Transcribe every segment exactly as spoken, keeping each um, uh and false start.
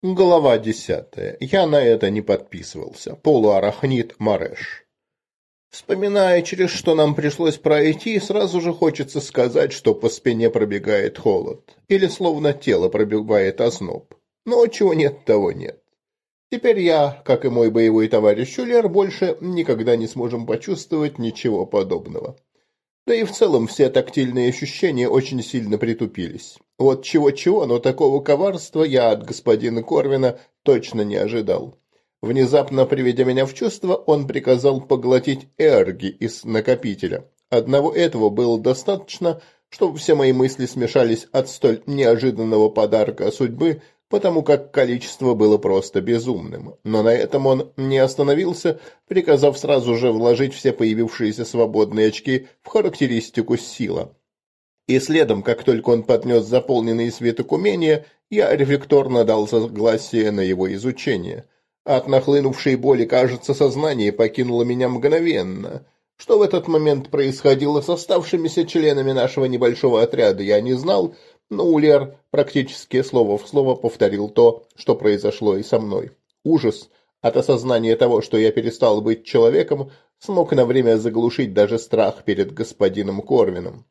Глава десятая. Я на это не подписывался. Полуарахнит Мареш. Вспоминая, через что нам пришлось пройти, сразу же хочется сказать, что по спине пробегает холод. Или словно тело пробегает озноб. Но чего нет, того нет. Теперь я, как и мой боевой товарищ Улер, больше никогда не сможем почувствовать ничего подобного. Да и в целом все тактильные ощущения очень сильно притупились. Вот чего-чего, но такого коварства я от господина Корвина точно не ожидал. Внезапно приведя меня в чувство, он приказал поглотить эрги из накопителя. Одного этого было достаточно, чтобы все мои мысли смешались от столь неожиданного подарка судьбы, потому как количество было просто безумным. Но на этом он не остановился, приказав сразу же вложить все появившиеся свободные очки в характеристику сила. И следом, как только он поднес заполненный свиток умения, я рефлекторно дал согласие на его изучение. От нахлынувшей боли, кажется, сознание покинуло меня мгновенно. Что в этот момент происходило с оставшимися членами нашего небольшого отряда, я не знал, но Улер практически слово в слово повторил то, что произошло и со мной. Ужас от осознания того, что я перестал быть человеком, смог на время заглушить даже страх перед господином Корвином.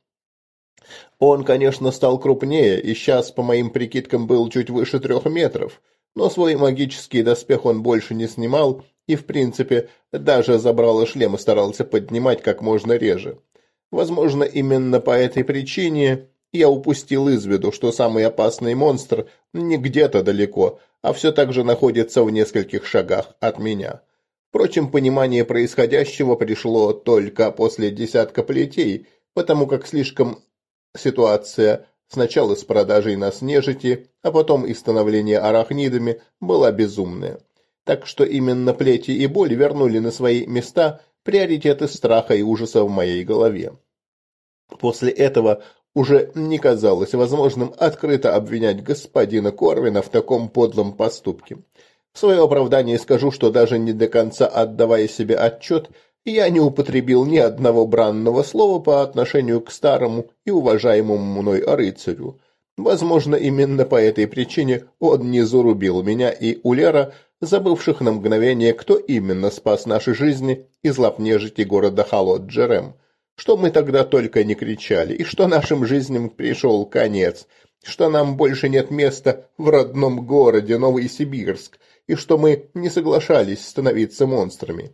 Он, конечно, стал крупнее, и сейчас, по моим прикидкам, был чуть выше трех метров, но свой магический доспех он больше не снимал и, в принципе, даже забрало шлем и старался поднимать как можно реже. Возможно, именно по этой причине я упустил из виду, что самый опасный монстр не где-то далеко, а все так же находится в нескольких шагах от меня. Впрочем, понимание происходящего пришло только после десятка плетей, потому как слишком ситуация сначала с продажей нас нежити, а потом и становление арахнидами была безумная. Так что именно плети и боль вернули на свои места приоритеты страха и ужаса в моей голове. После этого уже не казалось возможным открыто обвинять господина Корвина в таком подлом поступке. В свое оправдание скажу, что даже не до конца отдавая себе отчет, я не употребил ни одного бранного слова по отношению к старому и уважаемому мной рыцарю. Возможно, именно по этой причине он не зарубил меня и Улера, забывших на мгновение, кто именно спас наши жизни из лап нежити города Халот-Джерем. Что мы тогда только не кричали, и что нашим жизням пришел конец, что нам больше нет места в родном городе Новосибирск, и что мы не соглашались становиться монстрами.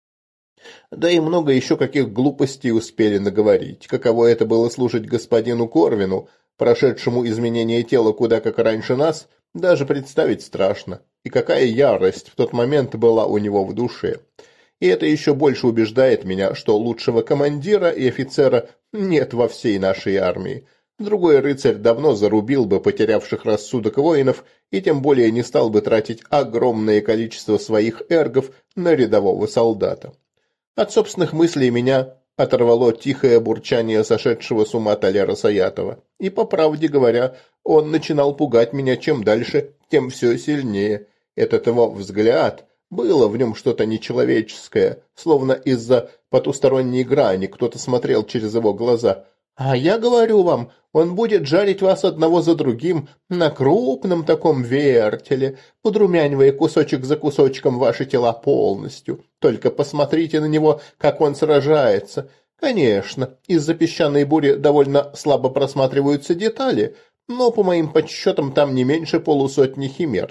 Да и много еще каких глупостей успели наговорить. Каково это было служить господину Корвину, прошедшему изменение тела куда как раньше нас, даже представить страшно. И какая ярость в тот момент была у него в душе. И это еще больше убеждает меня, что лучшего командира и офицера нет во всей нашей армии. Другой рыцарь давно зарубил бы потерявших рассудок воинов и тем более не стал бы тратить огромное количество своих эргов на рядового солдата. От собственных мыслей меня оторвало тихое бурчание сошедшего с ума Толера Саятова. И, по правде говоря, он начинал пугать меня чем дальше, тем все сильнее. Этот его взгляд... Было в нем что-то нечеловеческое, словно из-за потусторонней грани кто-то смотрел через его глаза. А я говорю вам, он будет жарить вас одного за другим на крупном таком вертеле, подрумянивая кусочек за кусочком ваши тела полностью. Только посмотрите на него, как он сражается. Конечно, из-за песчаной бури довольно слабо просматриваются детали, но по моим подсчетам там не меньше полусотни химер.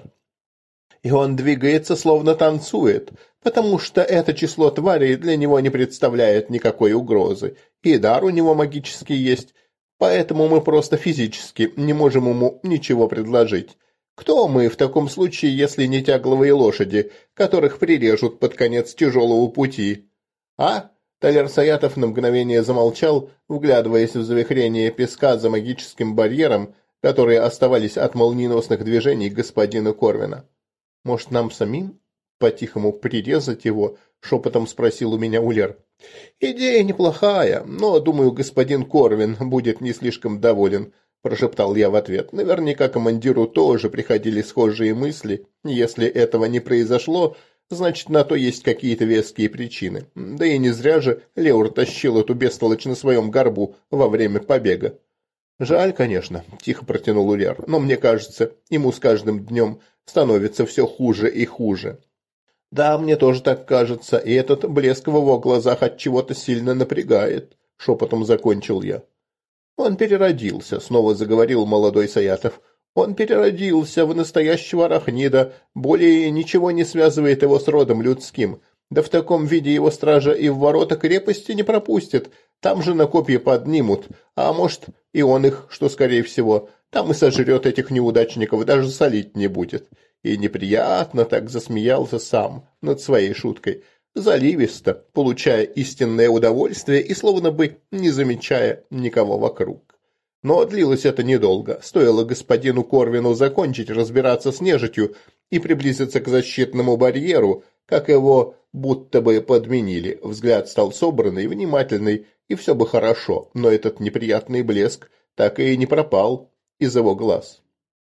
И он двигается, словно танцует, потому что это число тварей для него не представляет никакой угрозы, и дар у него магический есть, поэтому мы просто физически не можем ему ничего предложить. Кто мы в таком случае, если не тягловые лошади, которых прирежут под конец тяжелого пути? А? Толер Саятов на мгновение замолчал, вглядываясь в завихрение песка за магическим барьером, которые оставались от молниеносных движений господина Корвина. «Может, нам самим по-тихому прирезать его?» — шепотом спросил у меня Улер. «Идея неплохая, но, думаю, господин Корвин будет не слишком доволен», — прошептал я в ответ. «Наверняка командиру тоже приходили схожие мысли. Если этого не произошло, значит, на то есть какие-то веские причины. Да и не зря же Леур тащил эту бестолочь на своем горбу во время побега». «Жаль, конечно», – тихо протянул Уляр, – «но мне кажется, ему с каждым днем становится все хуже и хуже». «Да, мне тоже так кажется, и этот блеск в его глазах от чего-то сильно напрягает», – шепотом закончил я. «Он переродился», – снова заговорил молодой Саятов. «Он переродился в настоящего арахнида, более ничего не связывает его с родом людским. Да в таком виде его стража и в ворота крепости не пропустит, там же на копья поднимут, а может и он их, что скорее всего, там и сожрет этих неудачников, даже солить не будет». И неприятно так засмеялся сам над своей шуткой, заливисто, получая истинное удовольствие и словно бы не замечая никого вокруг. Но длилось это недолго, стоило господину Корвину закончить разбираться с нежитью и приблизиться к защитному барьеру, как его будто бы подменили, взгляд стал собранный, внимательный, и все бы хорошо, но этот неприятный блеск так и не пропал из его глаз.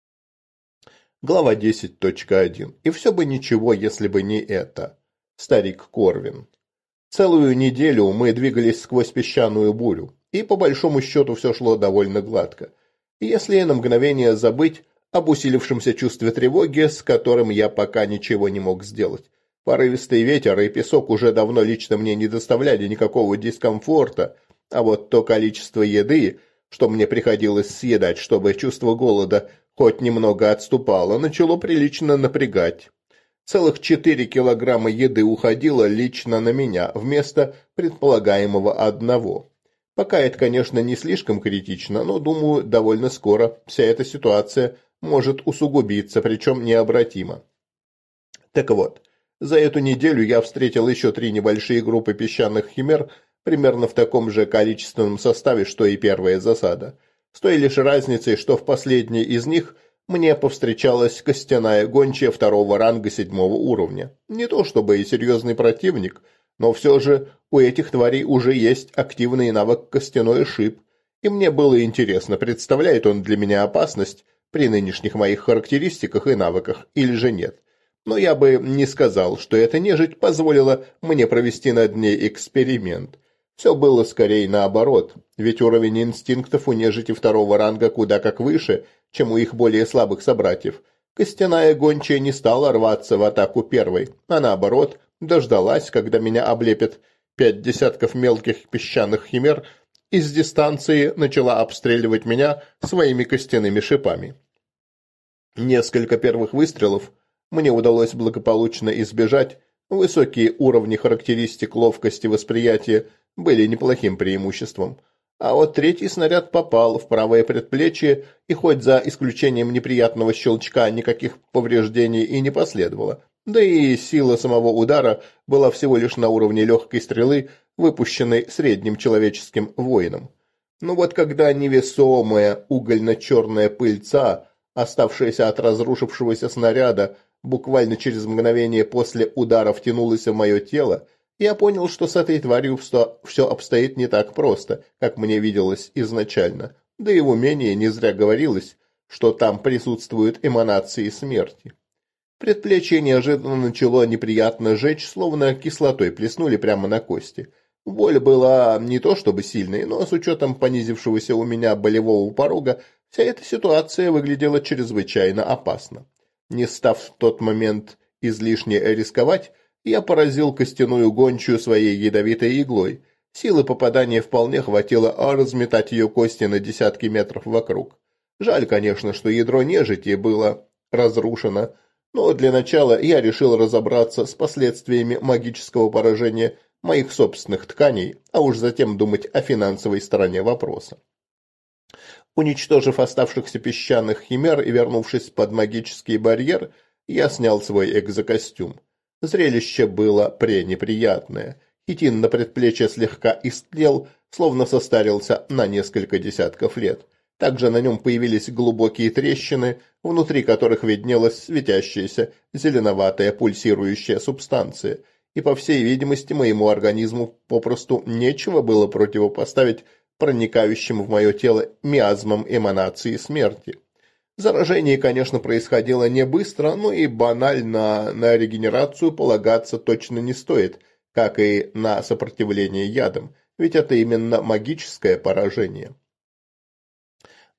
Глава десять точка один. И все бы ничего, если бы не это. Старик Корвин. Целую неделю мы двигались сквозь песчаную бурю, и по большому счету все шло довольно гладко. Если на мгновение забыть об усилившемся чувстве тревоги, с которым я пока ничего не мог сделать. Порывистый ветер и песок уже давно лично мне не доставляли никакого дискомфорта, а вот то количество еды, что мне приходилось съедать, чтобы чувство голода хоть немного отступало, начало прилично напрягать. Целых четыре килограмма еды уходило лично на меня, вместо предполагаемого одного. Пока это, конечно, не слишком критично, но, думаю, довольно скоро вся эта ситуация может усугубиться, причем необратимо. Так вот, за эту неделю я встретил еще три небольшие группы песчаных химер, примерно в таком же количественном составе, что и первая засада. С той лишь разницей, что в последней из них мне повстречалась костяная гончая второго ранга седьмого уровня. Не то чтобы и серьезный противник, но все же у этих тварей уже есть активный навык костяной шип, и мне было интересно, представляет он для меня опасность при нынешних моих характеристиках и навыках или же нет. Но я бы не сказал, что эта нежить позволила мне провести над ней эксперимент. Все было скорее наоборот, ведь уровень инстинктов у нежити второго ранга куда как выше, чем у их более слабых собратьев. Костяная гончая не стала рваться в атаку первой, а наоборот, дождалась, когда меня облепят пять десятков мелких песчаных химер, и с дистанции начала обстреливать меня своими костяными шипами. Несколько первых выстрелов мне удалось благополучно избежать, высокие уровни характеристик ловкости восприятия были неплохим преимуществом. А вот третий снаряд попал в правое предплечье, и хоть за исключением неприятного щелчка никаких повреждений и не последовало, да и сила самого удара была всего лишь на уровне легкой стрелы, выпущенной средним человеческим воином. Но вот когда невесомая угольно-черная пыльца, оставшаяся от разрушившегося снаряда, буквально через мгновение после удара втянулась в мое тело, я понял, что с этой тварью все обстоит не так просто, как мне виделось изначально, да и в умении не зря говорилось, что там присутствуют эманации смерти. Предплечье неожиданно начало неприятно жечь, словно кислотой плеснули прямо на кости. Боль была не то чтобы сильной, но с учетом понизившегося у меня болевого порога, вся эта ситуация выглядела чрезвычайно опасно. Не став в тот момент излишне рисковать, я поразил костяную гончую своей ядовитой иглой. Силы попадания вполне хватило, а разметать ее кости на десятки метров вокруг. Жаль, конечно, что ядро нежити было разрушено, но для начала я решил разобраться с последствиями магического поражения моих собственных тканей, а уж затем думать о финансовой стороне вопроса. Уничтожив оставшихся песчаных химер и вернувшись под магический барьер, я снял свой экзокостюм. Зрелище было пренеприятное. Хитин на предплечье слегка истлел, словно состарился на несколько десятков лет. Также на нем появились глубокие трещины, внутри которых виднелась светящаяся зеленоватая пульсирующая субстанция, и, по всей видимости, моему организму попросту нечего было противопоставить проникающим в мое тело миазмам эманации смерти. Заражение, конечно, происходило не быстро, но и банально на регенерацию полагаться точно не стоит, как и на сопротивление ядам, ведь это именно магическое поражение.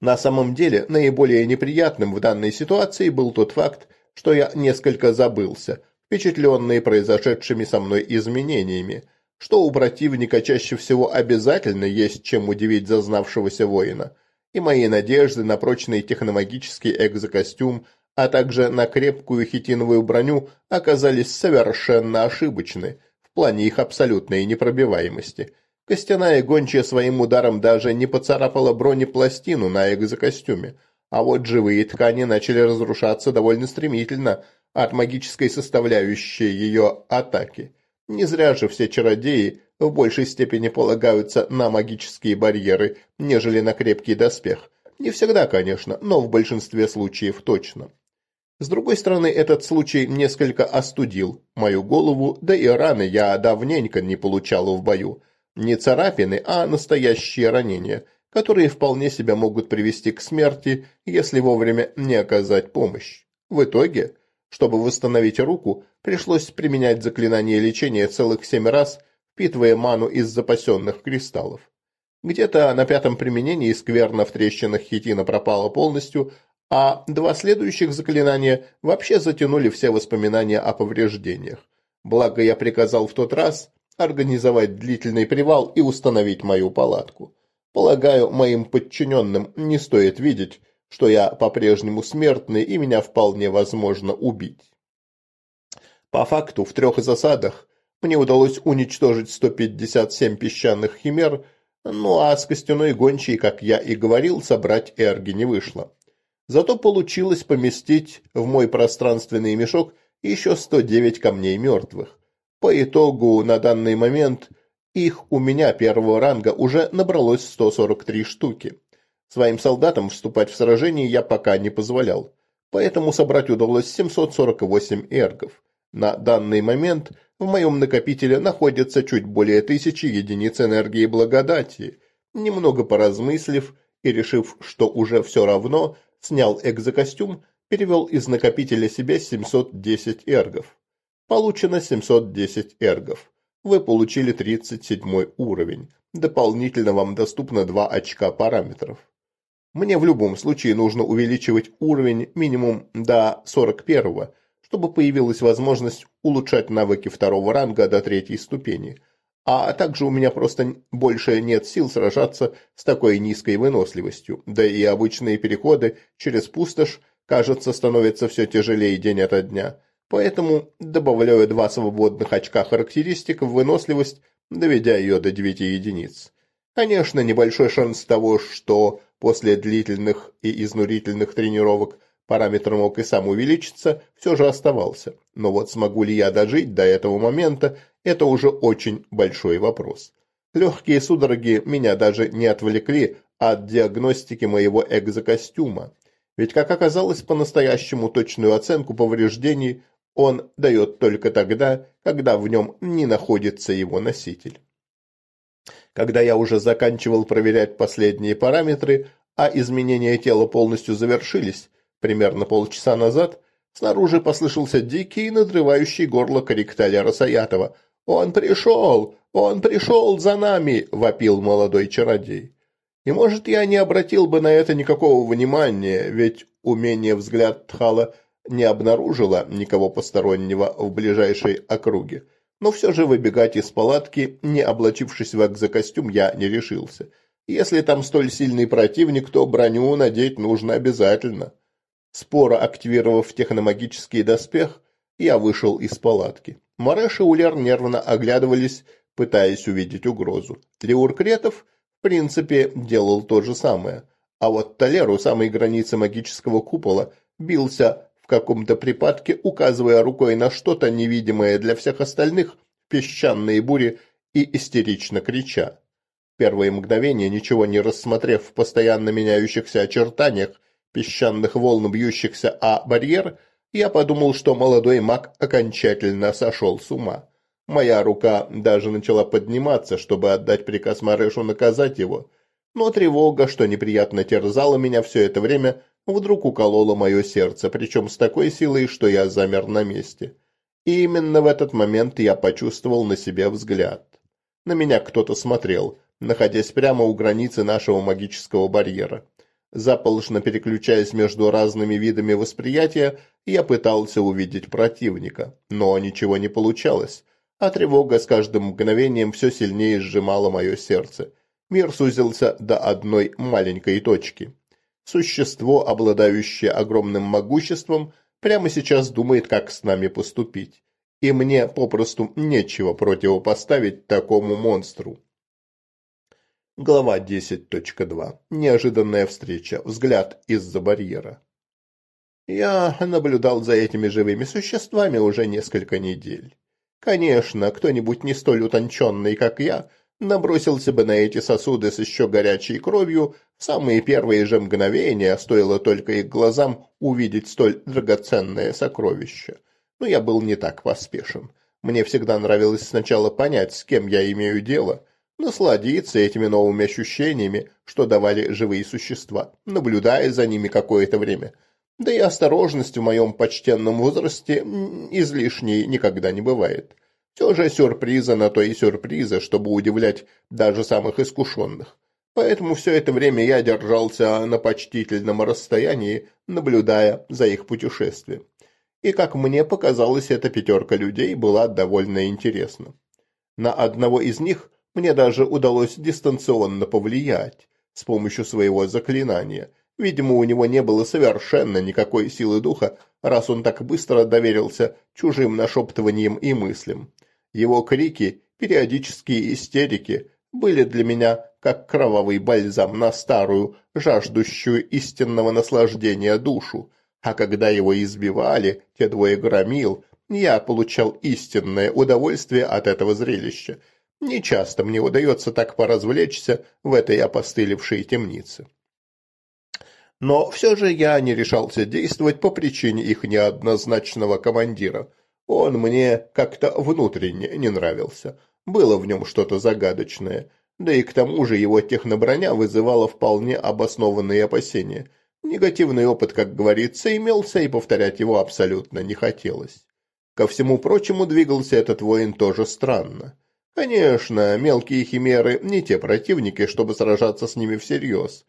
На самом деле, наиболее неприятным в данной ситуации был тот факт, что я несколько забылся, впечатленный произошедшими со мной изменениями, что у противника чаще всего обязательно есть чем удивить зазнавшегося воина, и мои надежды на прочный техномагический экзокостюм, а также на крепкую хитиновую броню оказались совершенно ошибочны в плане их абсолютной непробиваемости. Костяная гончая своим ударом даже не поцарапала бронепластину на экзокостюме, а вот живые ткани начали разрушаться довольно стремительно от магической составляющей ее атаки. Не зря же все чародеи в большей степени полагаются на магические барьеры, нежели на крепкий доспех. Не всегда, конечно, но в большинстве случаев точно. С другой стороны, этот случай несколько остудил мою голову, да и раны я давненько не получал в бою. Не царапины, а настоящие ранения, которые вполне себя могут привести к смерти, если вовремя не оказать помощь. В итоге, чтобы восстановить руку, пришлось применять заклинание лечения целых семь раз, впитывая ману из запасенных кристаллов. Где-то на пятом применении скверна в трещинах хитина пропала полностью, а два следующих заклинания вообще затянули все воспоминания о повреждениях. Благо я приказал в тот раз организовать длительный привал и установить мою палатку. Полагаю, моим подчиненным не стоит видеть, что я по-прежнему смертный и меня вполне возможно убить. По факту, в трех засадах мне удалось уничтожить сто пятьдесят семь песчаных химер, ну а с костяной гончей, как я и говорил, собрать эрги не вышло. Зато получилось поместить в мой пространственный мешок еще сто девять камней мертвых. По итогу, на данный момент, их у меня первого ранга уже набралось сто сорок три штуки. Своим солдатам вступать в сражение я пока не позволял, поэтому собрать удалось семьсот сорок восемь эргов. На данный момент в моем накопителе находится чуть более тысячи единиц энергии благодати. Немного поразмыслив и решив, что уже все равно, снял экзокостюм, перевел из накопителя себе семьсот десять эргов. Получено семьсот десять эргов. Вы получили тридцать седьмой уровень. Дополнительно вам доступно два очка параметров. Мне в любом случае нужно увеличивать уровень минимум до сорок первого, чтобы появилась возможность улучшать навыки второго ранга до третьей ступени. А также у меня просто больше нет сил сражаться с такой низкой выносливостью, да и обычные переходы через пустошь, кажется, становятся все тяжелее день ото дня. Поэтому добавляю два свободных очка характеристик в выносливость, доведя ее до девяти единиц. Конечно, небольшой шанс того, что после длительных и изнурительных тренировок параметр мог и сам увеличиться, все же оставался. Но вот смогу ли я дожить до этого момента, это уже очень большой вопрос. Легкие судороги меня даже не отвлекли от диагностики моего экзокостюма. Ведь, как оказалось, по-настоящему точную оценку повреждений он дает только тогда, когда в нем не находится его носитель. Когда я уже заканчивал проверять последние параметры, а изменения тела полностью завершились, примерно полчаса назад, снаружи послышался дикий, надрывающий горло крик Талера Саятова. «Он пришел! Он пришел за нами!» – вопил молодой чародей. И, может, я не обратил бы на это никакого внимания, ведь умение взгляд Тхала не обнаружило никого постороннего в ближайшей округе. Но все же выбегать из палатки, не облачившись в экзокостюм, я не решился. Если там столь сильный противник, то броню надеть нужно обязательно. Споро активировав техномагический доспех, я вышел из палатки. Мареш и Улер нервно оглядывались, пытаясь увидеть угрозу. Леур Кретов, в принципе, делал то же самое. А вот Талер у самой границы магического купола бился в каком-то припадке, указывая рукой на что-то невидимое для всех остальных, песчаные бури, и истерично крича. В первые мгновения, ничего не рассмотрев в постоянно меняющихся очертаниях песчаных волн, бьющихся о барьер, я подумал, что молодой маг окончательно сошел с ума. Моя рука даже начала подниматься, чтобы отдать приказ Марешу наказать его, но тревога, что неприятно терзала меня все это время, вдруг уколола мое сердце, причем с такой силой, что я замер на месте. И именно в этот момент я почувствовал на себе взгляд. На меня кто-то смотрел, находясь прямо у границы нашего магического барьера. Заполошно переключаясь между разными видами восприятия, я пытался увидеть противника, но ничего не получалось, а тревога с каждым мгновением все сильнее сжимала мое сердце. Мир сузился до одной маленькой точки. Существо, обладающее огромным могуществом, прямо сейчас думает, как с нами поступить. И мне попросту нечего противопоставить такому монстру. Глава десять точка два. Неожиданная встреча. Взгляд из-за барьера. Я наблюдал за этими живыми существами уже несколько недель. Конечно, кто-нибудь не столь утонченный, как я, набросился бы на эти сосуды с еще горячей кровью в самые первые же мгновения, стоило только их глазам увидеть столь драгоценное сокровище. Но я был не так поспешен. Мне всегда нравилось сначала понять, с кем я имею дело, насладиться этими новыми ощущениями, что давали живые существа, наблюдая за ними какое-то время. Да и осторожность в моем почтенном возрасте излишней никогда не бывает. Все же сюрприза на то и сюрприза, чтобы удивлять даже самых искушенных. Поэтому все это время я держался на почтительном расстоянии, наблюдая за их путешествием. И, как мне показалось, эта пятерка людей была довольно интересна. На одного из них мне даже удалось дистанционно повлиять с помощью своего заклинания. Видимо, у него не было совершенно никакой силы духа, раз он так быстро доверился чужим нашептываниям и мыслям. Его крики, периодические истерики были для меня как кровавый бальзам на старую, жаждущую истинного наслаждения душу, а когда его избивали, те двое громил, я получал истинное удовольствие от этого зрелища. Нечасто мне удается так поразвлечься в этой опостылевшей темнице. Но все же я не решался действовать по причине их неоднозначного командира. Он мне как-то внутренне не нравился. Было в нем что-то загадочное. Да и к тому же его техноброня вызывала вполне обоснованные опасения. Негативный опыт, как говорится, имелся, и повторять его абсолютно не хотелось. Ко всему прочему, двигался этот воин тоже странно. Конечно, мелкие химеры не те противники, чтобы сражаться с ними всерьез.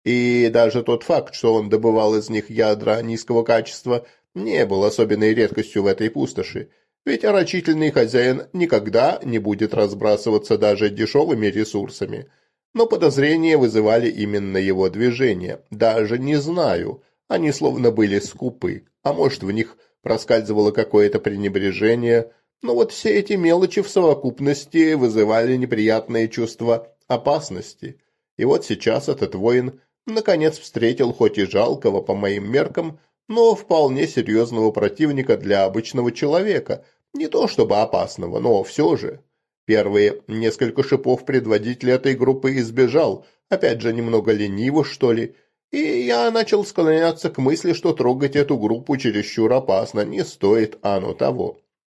И даже тот факт, что он добывал из них ядра низкого качества, не был особенной редкостью в этой пустоши. Ведь рачительный хозяин никогда не будет разбрасываться даже дешевыми ресурсами. Но подозрения вызывали именно его движения. Даже не знаю, они словно были скупы, а может, в них проскальзывало какое-то пренебрежение. Но вот все эти мелочи в совокупности вызывали неприятные чувства опасности. И вот сейчас этот воин наконец встретил хоть и жалкого по моим меркам, но вполне серьезного противника для обычного человека. Не то чтобы опасного, но все же. Первые несколько шипов предводитель этой группы избежал, опять же немного лениво, что ли, и я начал склоняться к мысли, что трогать эту группу чересчур опасно, не стоит оно того.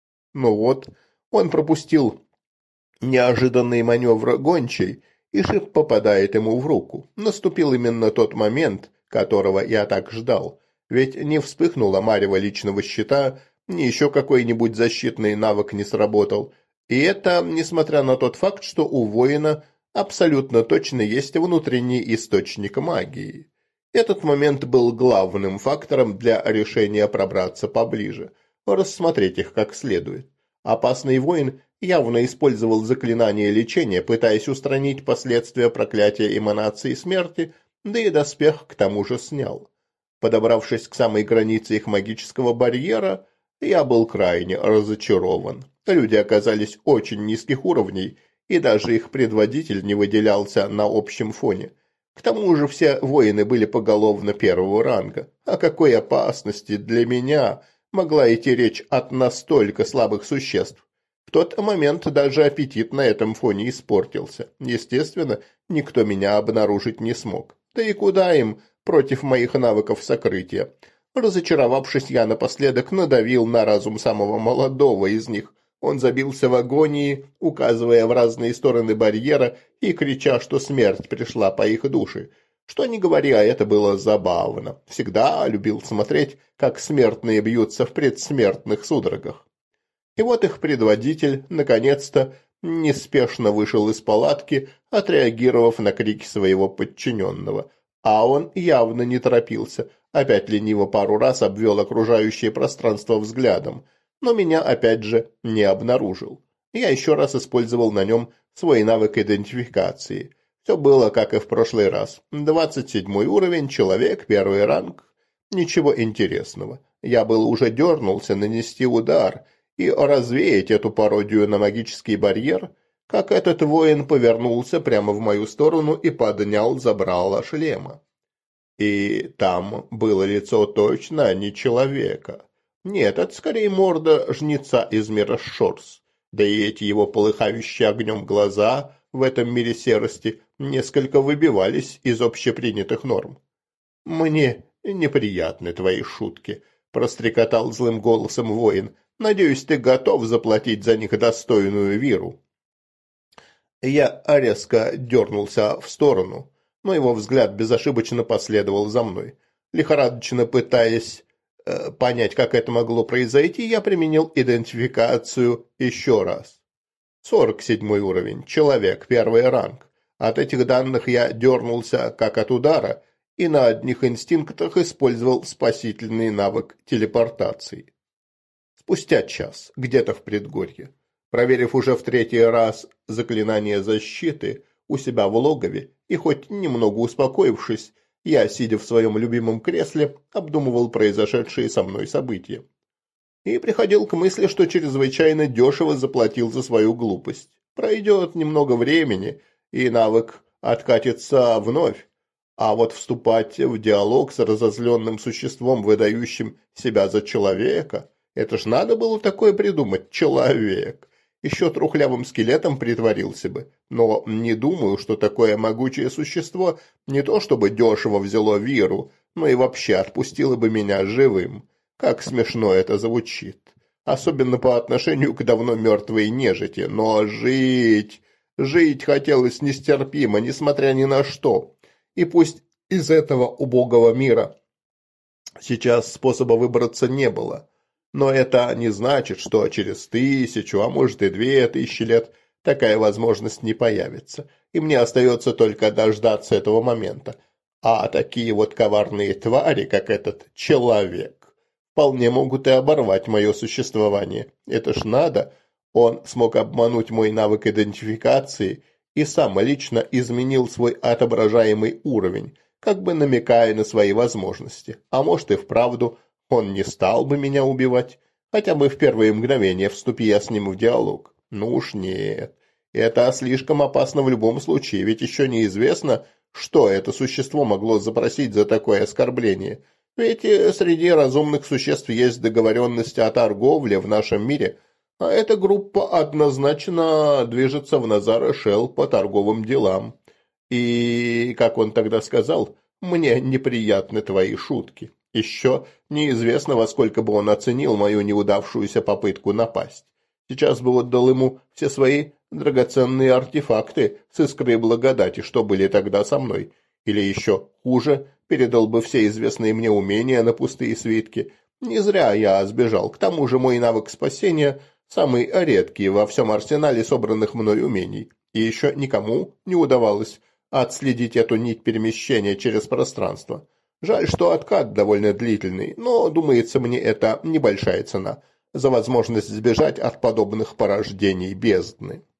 Ну вот, он пропустил неожиданный маневр гончей, и шип попадает ему в руку. Наступил именно тот момент, которого я так ждал, ведь не вспыхнула марево личного щита, ни еще какой-нибудь защитный навык не сработал, и это несмотря на тот факт, что у воина абсолютно точно есть внутренний источник магии. Этот момент был главным фактором для решения пробраться поближе, рассмотреть их как следует. Опасный воин явно использовал заклинание лечения, пытаясь устранить последствия проклятия эманации смерти, да и доспех к тому же снял. Подобравшись к самой границе их магического барьера, я был крайне разочарован. Люди оказались очень низких уровней, и даже их предводитель не выделялся на общем фоне. К тому же все воины были поголовно первого ранга. О какой опасности для меня могла идти речь от настолько слабых существ? В тот момент даже аппетит на этом фоне испортился. Естественно, никто меня обнаружить не смог. Да и куда им против моих навыков сокрытия? Разочаровавшись, я напоследок надавил на разум самого молодого из них. Он забился в агонии, указывая в разные стороны барьера и крича, что смерть пришла по их душе. Что ни говори, а это было забавно. Всегда любил смотреть, как смертные бьются в предсмертных судорогах. И вот их предводитель, наконец-то, неспешно вышел из палатки, отреагировав на крики своего подчиненного. А он явно не торопился, опять лениво пару раз обвел окружающее пространство взглядом, но меня опять же не обнаружил. Я еще раз использовал на нем свой навык идентификации. Все было, как и в прошлый раз. двадцать седьмой уровень, человек, первый ранг. Ничего интересного. Я был уже дернулся нанести удар и развеять эту пародию на магический барьер, как этот воин повернулся прямо в мою сторону и поднял забрало шлема. И там было лицо точно не человека. Нет, это скорее морда жнеца из мира Шорс. Да и эти его полыхающие огнем глаза в этом мире серости несколько выбивались из общепринятых норм. «Мне неприятны твои шутки», – прострекотал злым голосом воин. «Надеюсь, ты готов заплатить за них достойную виру». Я резко дернулся в сторону, но его взгляд безошибочно последовал за мной. Лихорадочно пытаясь э, понять, как это могло произойти, я применил идентификацию еще раз. сорок седьмой уровень, человек, первый ранг. От этих данных я дернулся как от удара и на одних инстинктах использовал спасительный навык телепортации. Спустя час, где-то в предгорье, проверив уже в третий раз заклинание защиты у себя в логове и хоть немного успокоившись, я, сидя в своем любимом кресле, обдумывал произошедшие со мной события. И приходил к мысли, что чрезвычайно дешево заплатил за свою глупость. Пройдет немного времени, и навык откатится вновь. А вот вступать в диалог с разозленным существом, выдающим себя за человека, это ж надо было такое придумать, человек. Еще трухлявым скелетом притворился бы, но не думаю, что такое могучее существо не то чтобы дешево взяло виру, но и вообще отпустило бы меня живым. Как смешно это звучит. Особенно по отношению к давно мертвой нежити. Но жить, жить хотелось нестерпимо, несмотря ни на что. И пусть из этого убогого мира сейчас способа выбраться не было. Но это не значит, что через тысячу, а может и две тысячи лет такая возможность не появится. И мне остается только дождаться этого момента. А такие вот коварные твари, как этот человек, вполне могут и оборвать мое существование. Это ж надо. Он смог обмануть мой навык идентификации и сам лично изменил свой отображаемый уровень, как бы намекая на свои возможности. А может и вправду он не стал бы меня убивать, хотя бы в первые мгновения, вступи я с ним в диалог. Ну уж нет. Это слишком опасно в любом случае, ведь еще неизвестно, что это существо могло запросить за такое оскорбление. Ведь среди разумных существ есть договоренность о торговле в нашем мире, а эта группа однозначно движется в Назар-Эшел по торговым делам. И, как он тогда сказал, мне неприятны твои шутки. Еще неизвестно, во сколько бы он оценил мою неудавшуюся попытку напасть. Сейчас бы отдал ему все свои драгоценные артефакты с искрой благодати, что были тогда со мной. Или еще хуже, передал бы все известные мне умения на пустые свитки. Не зря я сбежал. К тому же мой навык спасения самый редкий во всем арсенале собранных мной умений. И еще никому не удавалось отследить эту нить перемещения через пространство. Жаль, что откат довольно длительный, но, думается мне, это небольшая цена за возможность сбежать от подобных порождений бездны.